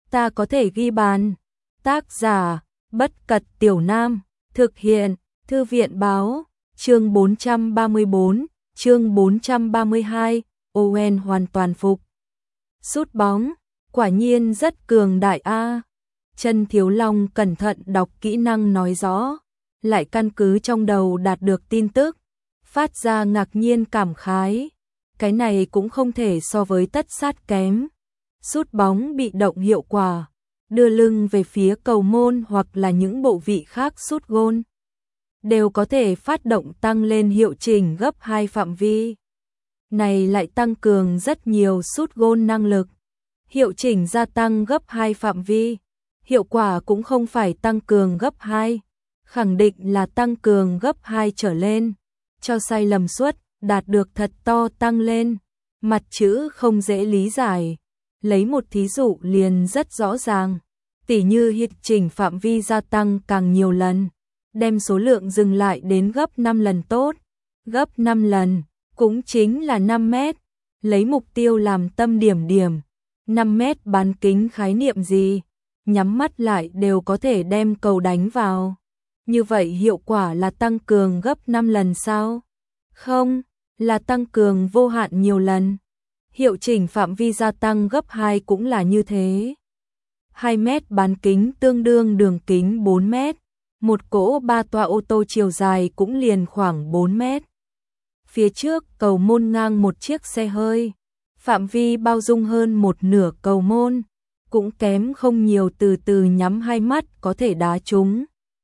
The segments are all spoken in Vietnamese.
ta có thể ghi bàn. Tác giả, Bất Cật Tiểu Nam, thực hiện, Thư viện báo, chương 434, chương 432, Owen hoàn toàn phục. Sút bóng, quả nhiên rất cường đại a. Chân Thiếu Long cẩn thận đọc kỹ năng nói rõ, lại căn cứ trong đầu đạt được tin tức, phát ra ngạc nhiên cảm khái. Cái này cũng không thể so với tất sát kém. Sút bóng bị động hiệu quả, đưa lưng về phía cầu môn hoặc là những bộ vị khác sút gôn, đều có thể phát động tăng lên hiệu chỉnh gấp 2 phạm vi. Này lại tăng cường rất nhiều sút gôn năng lực. Hiệu chỉnh gia tăng gấp 2 phạm vi, hiệu quả cũng không phải tăng cường gấp 2, khẳng định là tăng cường gấp 2 trở lên, cho sai lầm suất đạt được thật to tăng lên. Mặt chữ không dễ lý giải, lấy một thí dụ liền rất rõ ràng, tỉ như hiệu chỉnh phạm vi gia tăng càng nhiều lần, đem số lượng dừng lại đến gấp 5 lần tốt, gấp 5 lần, cũng chính là 5 mét, lấy mục tiêu làm tâm điểm 5 mét bán kính khái niệm gì, nhắm mắt lại đều có thể đem cầu đánh vào. Như vậy hiệu quả là tăng cường gấp 5 lần sao? Không, là tăng cường vô hạn nhiều lần. Hiệu chỉnh phạm vi gia tăng gấp 2 cũng là như thế. 2 mét bán kính tương đương đường kính 4 mét, một cỗ 3 toa ô tô chiều dài cũng liền khoảng 4 mét. Phía trước cầu môn ngang một chiếc xe hơi, phạm vi bao dung hơn một nửa cầu môn, cũng kém không nhiều, từ từ nhắm hai mắt có thể đá trúng.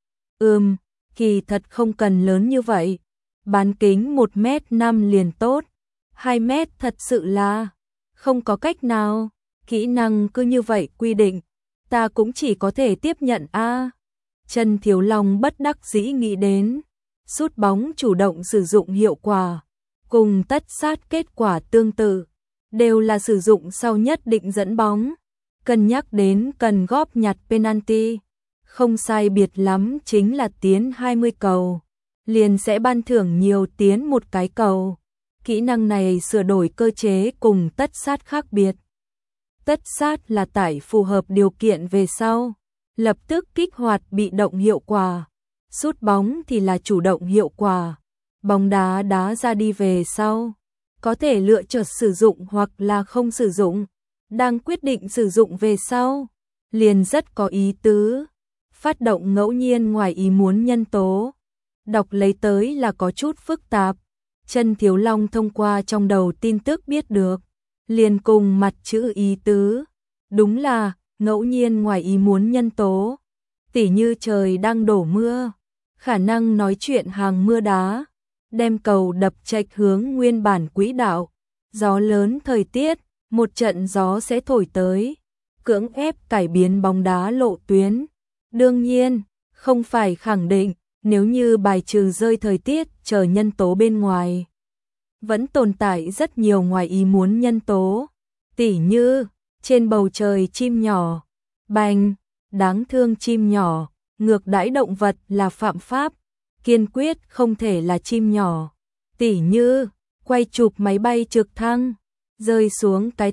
Kỳ thật không cần lớn như vậy, bán kính 1m5 liền tốt, 2 mét thật sự là không có cách nào, kỹ năng cứ như vậy quy định, ta cũng chỉ có thể tiếp nhận a. Chân Thiếu Long bất đắc dĩ nghĩ đến, sút bóng chủ động sử dụng hiệu quả, cùng tất sát kết quả tương tự, đều là sử dụng sau nhất định dẫn bóng, cân nhắc đến cần góp nhặt penalty, không sai biệt lắm chính là tiến 20 cầu, liền sẽ ban thưởng nhiều tiến một cái cầu. Kỹ năng này sửa đổi cơ chế cùng tất sát khác biệt. Tất sát là tải phù hợp điều kiện về sau, lập tức kích hoạt bị động hiệu quả. Sút bóng thì là chủ động hiệu quả, bóng đá đá ra đi về sau, có thể lựa chọn sử dụng hoặc là không sử dụng, đang quyết định sử dụng về sau, liền rất có ý tứ. Phát động ngẫu nhiên ngoài ý muốn nhân tố, đọc lấy tới là có chút phức tạp. Chân Thiếu Long thông qua trong đầu tin tức biết được, liền cùng mặt chữ ý tứ, đúng là ngẫu nhiên ngoài ý muốn nhân tố, tỉ như trời đang đổ mưa, khả năng nói chuyện hàng mưa đá, đem cầu đập chệch hướng nguyên bản quỹ đạo, gió lớn thời tiết, một trận gió sẽ thổi tới, cưỡng ép cải biến bóng đá lộ tuyến. Đương nhiên, không phải khẳng định, nếu như bài trừ rơi thời tiết chờ nhân tố bên ngoài, vẫn tồn tại rất nhiều ngoài ý muốn nhân tố, tỉ như trên bầu trời chim nhỏ, bành, đáng thương chim nhỏ, ngược đãi động vật là phạm pháp, kiên quyết không thể là chim nhỏ, tỉ như quay chụp máy bay trực thăng, rơi xuống cái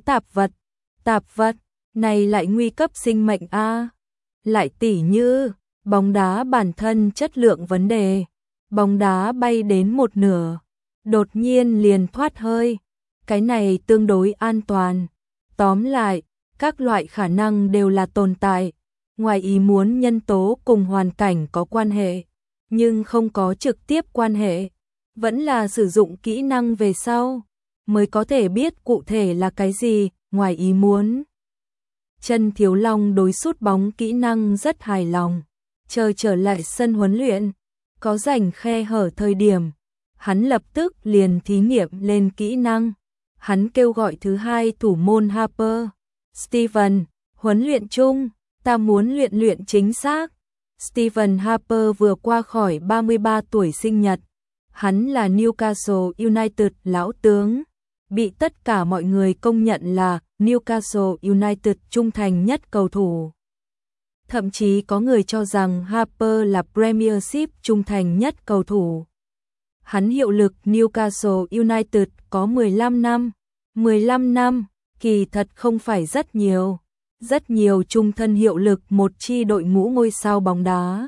tạp vật này lại nguy cấp sinh mệnh a. Lại tỉ như bóng đá bản thân chất lượng vấn đề, bóng đá bay đến một nửa, đột nhiên liền thoát hơi, cái này tương đối an toàn. Tóm lại, các loại khả năng đều là tồn tại, ngoài ý muốn nhân tố cùng hoàn cảnh có quan hệ, nhưng không có trực tiếp quan hệ, vẫn là sử dụng kỹ năng về sau, mới có thể biết cụ thể là cái gì, ngoài ý muốn. Chân Thiếu Long đối sút bóng kỹ năng rất hài lòng, chờ trở lại sân huấn luyện, có rảnh khe hở thời điểm, hắn lập tức liền thí nghiệm lên kỹ năng. Hắn kêu gọi thứ hai thủ môn Harper, Steven, huấn luyện chung, ta muốn luyện chính xác. Steven Harper vừa qua khỏi 33 tuổi sinh nhật, hắn là Newcastle United lão tướng, bị tất cả mọi người công nhận là Newcastle United trung thành nhất cầu thủ. Thậm chí có người cho rằng Harper là Premiership trung thành nhất cầu thủ. Hắn hiệu lực Newcastle United có 15 năm. 15 năm, kỳ thật không phải rất nhiều. Rất nhiều trung thân hiệu lực một chi đội ngũ ngôi sao bóng đá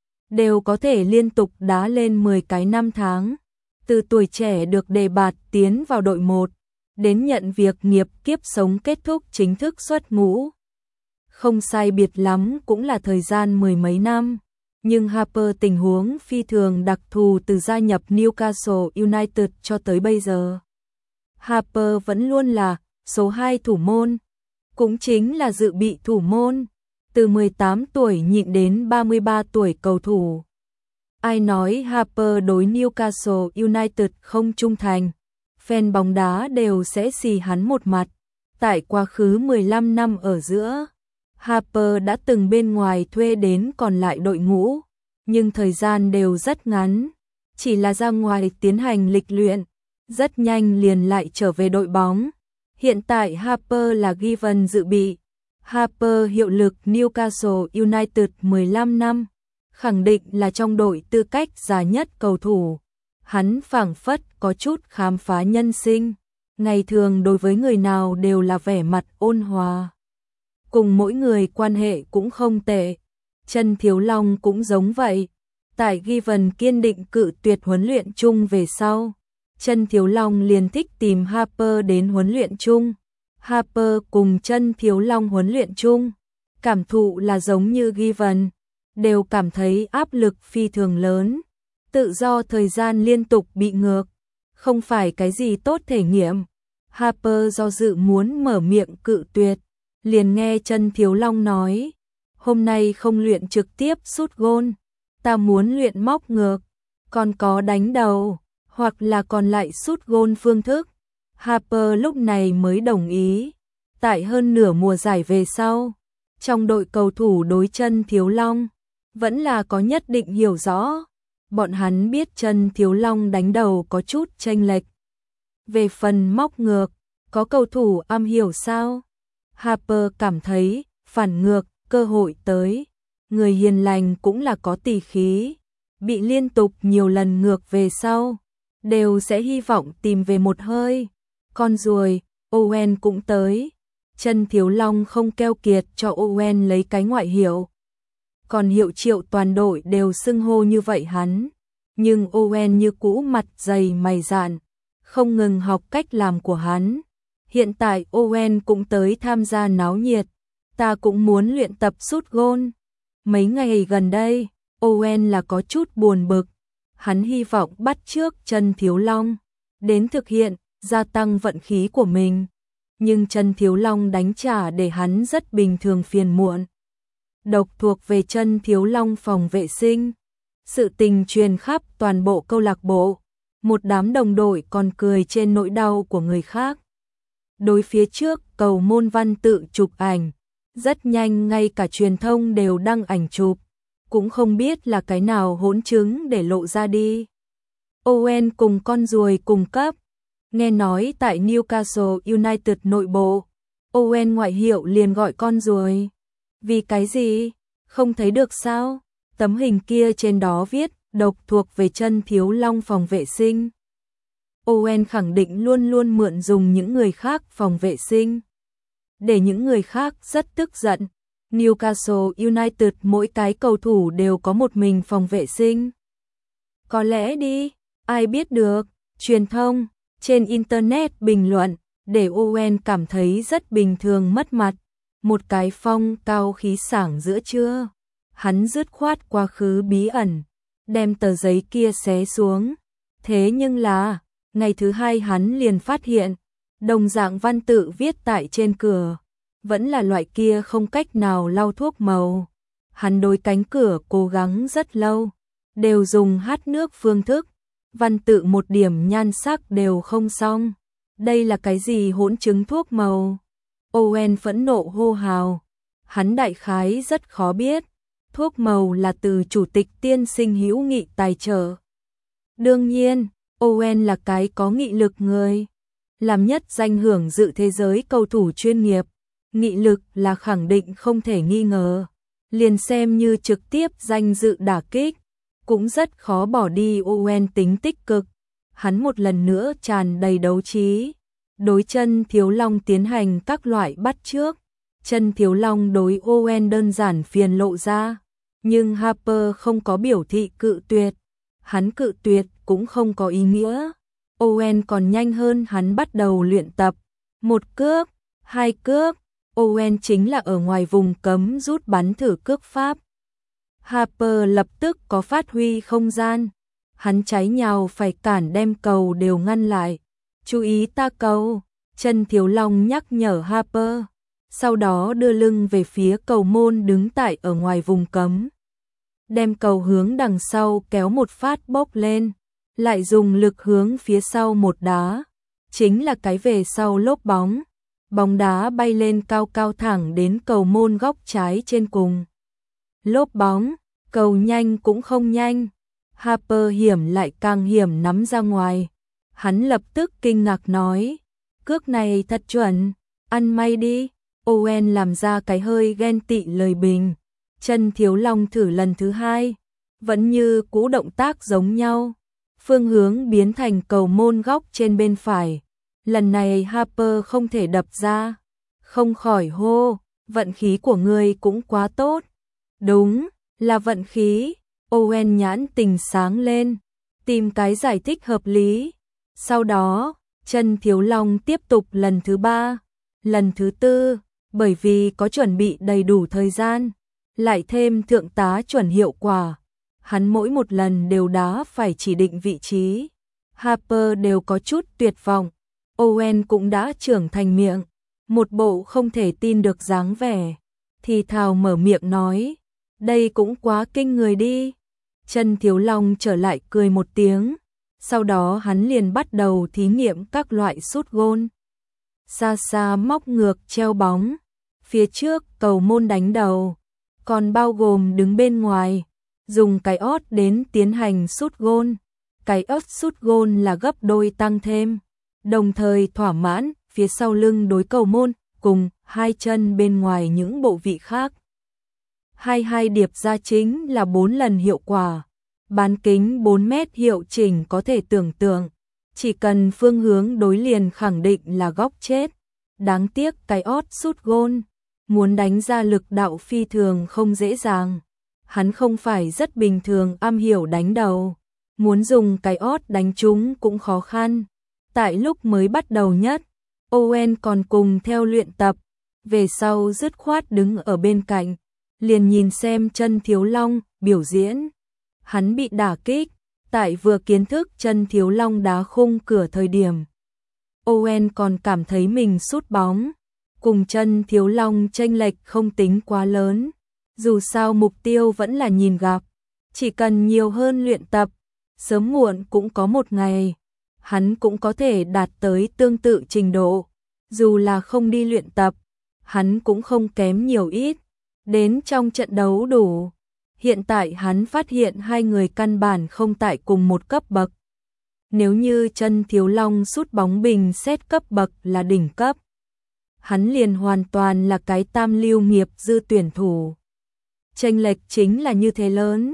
đều có thể liên tục đá lên 10 cái năm tháng, từ tuổi trẻ được đề bạt tiến vào đội 1, đến nhận việc nghiệp kiếp sống kết thúc chính thức xuất ngũ. Không sai biệt lắm cũng là thời gian mười mấy năm, nhưng Harper tình huống phi thường đặc thù từ gia nhập Newcastle United cho tới bây giờ. Harper vẫn luôn là số 2 thủ môn, cũng chính là dự bị thủ môn, từ 18 tuổi nhịn đến 33 tuổi cầu thủ. Ai nói Harper đối Newcastle United không trung thành, fan bóng đá đều sẽ xì hắn một mặt. Tại quá khứ 15 năm ở giữa, Harper đã từng bên ngoài thuê đến còn lại đội ngũ, nhưng thời gian đều rất ngắn, chỉ là ra ngoài tiến hành lịch luyện, rất nhanh liền lại trở về đội bóng. Hiện tại Harper là Given dự bị. Harper hiệu lực Newcastle United 15 năm, khẳng định là trong đội tư cách già nhất cầu thủ. Hắn phảng phất có chút khám phá nhân sinh, ngày thường đối với người nào đều là vẻ mặt ôn hòa. Cùng mỗi người quan hệ cũng không tệ. Trần Thiếu Long cũng giống vậy. Tại Given kiên định cự tuyệt huấn luyện chung về sau, Trần Thiếu Long liền thích tìm Harper đến huấn luyện chung. Harper cùng Trần Thiếu Long huấn luyện chung, cảm thụ là giống như Given, đều cảm thấy áp lực phi thường lớn. Tự do thời gian liên tục bị ngược, không phải cái gì tốt thể nghiệm. Harper do dự muốn mở miệng cự tuyệt, liền nghe Trần Thiếu Long nói, hôm nay không luyện trực tiếp sút gôn, ta muốn luyện móc ngược, còn có đánh đầu, hoặc là còn lại sút gôn phương thức. Harper lúc này mới đồng ý. Tại hơn nửa mùa giải về sau, trong đội cầu thủ đối Trần Thiếu Long, vẫn là có nhất định hiểu rõ. Bọn hắn biết Trần Thiếu Long đánh đầu có chút chênh lệch. Về phần móc ngược, có cầu thủ am hiểu sao? Harper cảm thấy, phản ngược, cơ hội tới. Người hiền lành cũng là có tỷ khí. Bị liên tục nhiều lần ngược về sau, đều sẽ hy vọng tìm về một hơi. Con ruồi, Owen cũng tới. Trần Thiếu Long không keo kiệt cho Owen lấy cái ngoại hiệu. Còn hiệu Triệu toàn đội đều xưng hô như vậy hắn. Nhưng Owen như cũ mặt dày mày dạn, không ngừng học cách làm của hắn. Hiện tại Owen cũng tới tham gia náo nhiệt. Ta cũng muốn luyện tập sút gôn. Mấy ngày gần đây, Owen là có chút buồn bực. Hắn hy vọng bắt chước Trần Thiếu Long đến thực hiện, gia tăng vận khí của mình. Nhưng Trần Thiếu Long đánh trả để hắn rất bình thường phiền muộn. Độc thuộc về Trần Thiếu Long phòng vệ sinh. Sự tình truyền khắp toàn bộ câu lạc bộ. Một đám đồng đội còn cười trên nỗi đau của người khác. Đối phía trước cầu môn văn tự chụp ảnh. Rất nhanh ngay cả truyền thông đều đăng ảnh chụp. Cũng không biết là cái nào hỗn chứng để lộ ra đi. Owen cùng con ruồi cùng cấp. Nghe nói tại Newcastle United nội bộ, Owen ngoại hiệu liền gọi con ruồi. Vì cái gì? Không thấy được sao? Tấm hình kia trên đó viết, độc thuộc về Trần Thiếu Long phòng vệ sinh. Owen khẳng định luôn luôn mượn dùng những người khác phòng vệ sinh. Để những người khác rất tức giận. Newcastle United mỗi cái cầu thủ đều có một mình phòng vệ sinh. Có lẽ đi, ai biết được, truyền thông, trên Internet bình luận, để Owen cảm thấy rất bình thường mất mặt. Một cái phong cao khí sảng giữa trưa. Hắn dứt khoát quá khứ bí ẩn, đem tờ giấy kia xé xuống. Thế nhưng là, ngày thứ hai hắn liền phát hiện, đồng dạng văn tự viết tại trên cửa, vẫn là loại kia không cách nào lau thuốc màu. Hắn đối cánh cửa cố gắng rất lâu, đều dùng hát nước phương thức, văn tự một điểm nhan sắc đều không xong. Đây là cái gì hỗn chứng thuốc màu? Owen phẫn nộ hô hào. Hắn đại khái rất khó biết. Thuốc màu là từ chủ tịch tiên sinh hữu nghị tài trợ. Đương nhiên, Owen là cái có nghị lực người. Làm nhất danh hưởng dự thế giới cầu thủ chuyên nghiệp. Nghị lực là khẳng định không thể nghi ngờ. Liền xem như trực tiếp danh dự đả kích, cũng rất khó bỏ đi Owen tính tích cực. Hắn một lần nữa tràn đầy đấu trí. Đối Trần Thiếu Long tiến hành các loại bắt chước. Chân Thiếu Long đối Owen đơn giản phiền lộ ra, nhưng Harper không có biểu thị cự tuyệt. Hắn cự tuyệt cũng không có ý nghĩa. Owen còn nhanh hơn hắn bắt đầu luyện tập. 1 cước, 2 cước, Owen chính là ở ngoài vùng cấm rút bắn thử cước pháp. Harper lập tức có phát huy không gian. Hắn cháy nhào phải cản đem cầu đều ngăn lại. Chú ý ta cầu, Chân Thiếu Long nhắc nhở Harper. Sau đó đưa lưng về phía cầu môn đứng tại ở ngoài vùng cấm. Đem cầu hướng đằng sau kéo một phát bốc lên, lại dùng lực hướng phía sau một đá. Chính là cái về sau lốp bóng. Bóng đá bay lên cao cao thẳng đến cầu môn góc trái trên cùng. Lốp bóng, cầu nhanh cũng không nhanh. Harper hiểm lại càng hiểm nắm ra ngoài. Hắn lập tức kinh ngạc nói, cước này thật chuẩn, ăn may đi. Owen làm ra cái hơi ghen tị lời bình. Chân Thiếu Long thử lần thứ 2, vẫn như cũ động tác giống nhau. Phương hướng biến thành cầu môn góc trên bên phải. Lần này Harper không thể đập ra. Không khỏi hô, vận khí của ngươi cũng quá tốt. Đúng, là vận khí. Owen nhãn tình sáng lên, tìm cái giải thích hợp lý. Sau đó, Chân Thiếu Long tiếp tục lần thứ 3, lần thứ 4, bởi vì có chuẩn bị đầy đủ thời gian, lại thêm thượng tá chuẩn hiệu quả. Hắn mỗi một lần đều đá phải chỉ định vị trí. Harper đều có chút tuyệt vọng. Owen cũng đã trưởng thành miệng, một bộ không thể tin được dáng vẻ. Thì thào mở miệng nói, đây cũng quá kinh người đi. Chân Thiếu Long trở lại cười một tiếng. Sau đó hắn liền bắt đầu thí nghiệm các loại sút gôn. Xa xa móc ngược treo bóng. Phía trước cầu môn đánh đầu. Còn bao gồm đứng bên ngoài. Dùng cái ót đến tiến hành sút gôn. Cái ót sút gôn là gấp đôi tăng thêm. Đồng thời thỏa mãn phía sau lưng đối cầu môn. Cùng 2 chân bên ngoài những bộ vị khác. 22 điệp ra chính là 4 lần hiệu quả. Bán kính 4 mét hiệu chỉnh có thể tưởng tượng. Chỉ cần phương hướng đối liền khẳng định là góc chết. Đáng tiếc cái ót sút gôn. Muốn đánh ra lực đạo phi thường không dễ dàng. Hắn không phải rất bình thường am hiểu đánh đầu. Muốn dùng cái ót đánh trúng cũng khó khăn. Tại lúc mới bắt đầu nhất, Owen còn cùng theo luyện tập. Về sau dứt khoát đứng ở bên cạnh. Liền nhìn xem Chân Thiếu Long biểu diễn. Hắn bị đả kích, tại vừa kiến thức Chân Thiếu Long đá khung cửa thời điểm. Owen còn cảm thấy mình sút bóng, cùng Chân Thiếu Long chênh lệch không tính quá lớn. Dù sao mục tiêu vẫn là nhìn gặp, chỉ cần nhiều hơn luyện tập, sớm muộn cũng có một ngày, hắn cũng có thể đạt tới tương tự trình độ. Dù là không đi luyện tập, hắn cũng không kém nhiều ít, đến trong trận đấu đủ. Hiện tại hắn phát hiện 2 người căn bản không tại cùng một cấp bậc. Nếu như Chân Thiếu Long sút bóng bình xét cấp bậc là đỉnh cấp, hắn liền hoàn toàn là cái tam lưu nghiệp dư tuyển thủ. Chênh lệch chính là như thế lớn.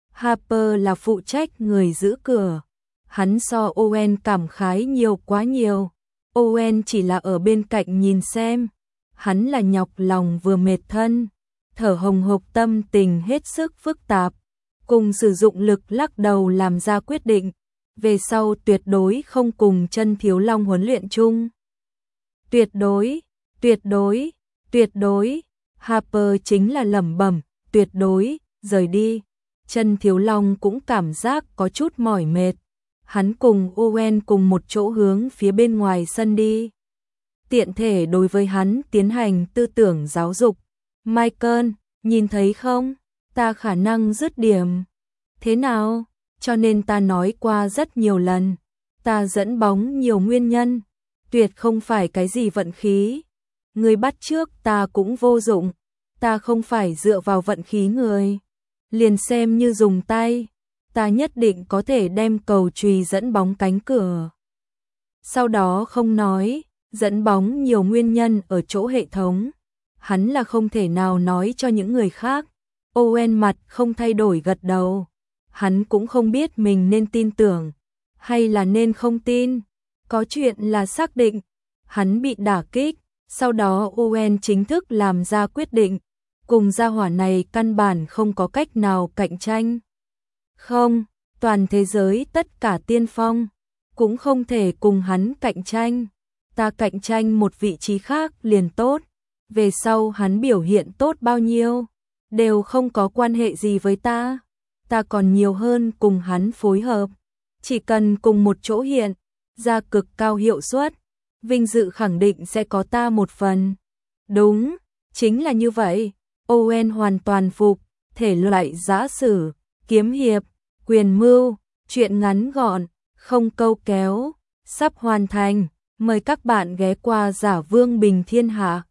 Harper là phụ trách người giữ cửa. Hắn so Owen cảm khái nhiều quá nhiều. Owen chỉ là ở bên cạnh nhìn xem. Hắn là nhọc lòng vừa mệt thân. Thở hồng hộc tâm tình hết sức phức tạp, cùng sử dụng lực lắc đầu làm ra quyết định, về sau tuyệt đối không cùng Chân Thiếu Long huấn luyện chung. Tuyệt đối, tuyệt đối, tuyệt đối, Harper chính là lẩm bẩm, tuyệt đối, rời đi. Chân Thiếu Long cũng cảm giác có chút mỏi mệt, hắn cùng Owen cùng một chỗ hướng phía bên ngoài sân đi. Tiện thể đối với hắn tiến hành tư tưởng giáo dục. Michael, nhìn thấy không? Ta khả năng dứt điểm. Thế nào? Cho nên ta nói qua rất nhiều lần. Ta dẫn bóng nhiều nguyên nhân. Tuyệt không phải cái gì vận khí. Người bắt trước ta cũng vô dụng. Ta không phải dựa vào vận khí người. Liền xem như dùng tay. Ta nhất định có thể đem cầu chùy dẫn bóng cánh cửa. Sau đó không nói, dẫn bóng nhiều nguyên nhân ở chỗ hệ thống. Hắn là không thể nào nói cho những người khác. Owen mặt không thay đổi gật đầu. Hắn cũng không biết mình nên tin tưởng hay là nên không tin. Có chuyện là xác định, hắn bị đả kích, Sau đó Owen chính thức làm ra quyết định, cùng gia hỏa này căn bản không có cách nào cạnh tranh. Không, toàn thế giới tất cả tiên phong, cũng không thể cùng hắn cạnh tranh. Ta cạnh tranh một vị trí khác liền tốt. Về sau hắn biểu hiện tốt bao nhiêu, đều không có quan hệ gì với ta. Ta còn nhiều hơn cùng hắn phối hợp. Chỉ cần cùng một chỗ hiện ra cực cao hiệu suất, vinh dự khẳng định sẽ có ta một phần. Đúng, chính là như vậy. Owen hoàn toàn phục, thể loại giã sử, kiếm hiệp, quyền mưu, truyện ngắn gọn, không câu kéo, sắp hoàn thành. Mời các bạn ghé qua Giả Vương Bình Thiên Hạ.